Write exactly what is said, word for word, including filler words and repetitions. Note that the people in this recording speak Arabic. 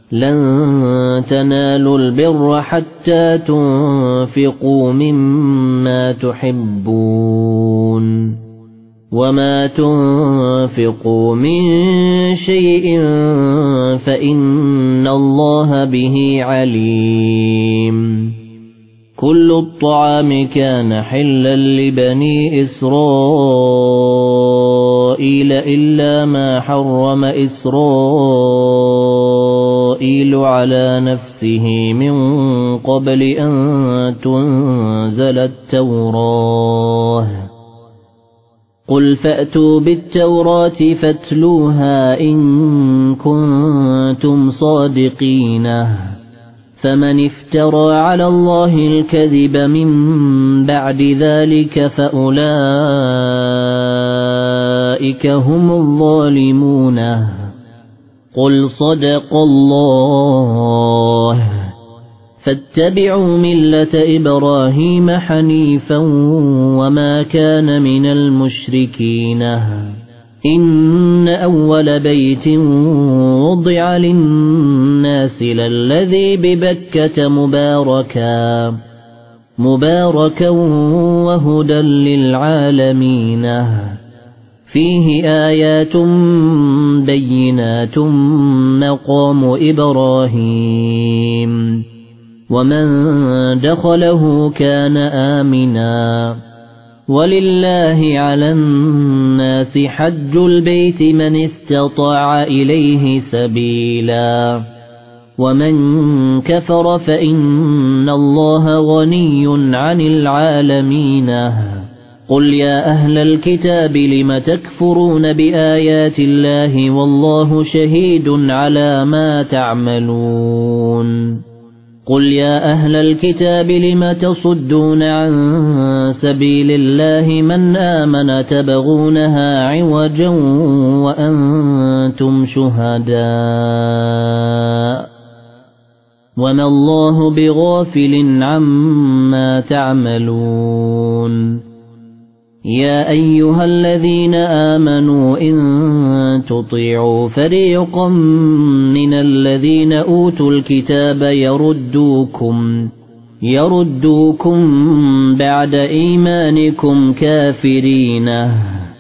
لن تنالوا البر حتى تنفقوا مما تحبون وما تنفقوا من شيء فإن الله به عليم كل الطعام كان حلا لبني إسرائيل إلا ما حرم إسرائيل على نفسه من قبل أن تنزل التوراة قل فأتوا بالتوراة فاتلوها إن كنتم صادقين فمن افترى على الله الكذب من بعد ذلك فأولئك هم الظالمون قل صدق الله فاتبعوا ملة إبراهيم حنيفا وما كان من المشركين إن أول بيت وضع للناس للذي ببكة مباركا مباركا وهدى للعالمين فيه آيات بينات مقام إبراهيم ومن دخله كان آمنا ولله على الناس حج البيت من استطاع إليه سبيلا ومن كفر فإن الله غني عن العالمين قل يا أهل الكتاب لم تكفرون بآيات الله والله شهيد على ما تعملون قل يا أهل الكتاب لم تصدون عن سبيل الله من آمن تبغونها عوجا وأنتم شهداء وما الله بغافل عما تعملون يا أيها الذين آمنوا إن تطيعوا فريقا من الذين أوتوا الكتاب يردوكم يردوكم بعد إيمانكم كافرين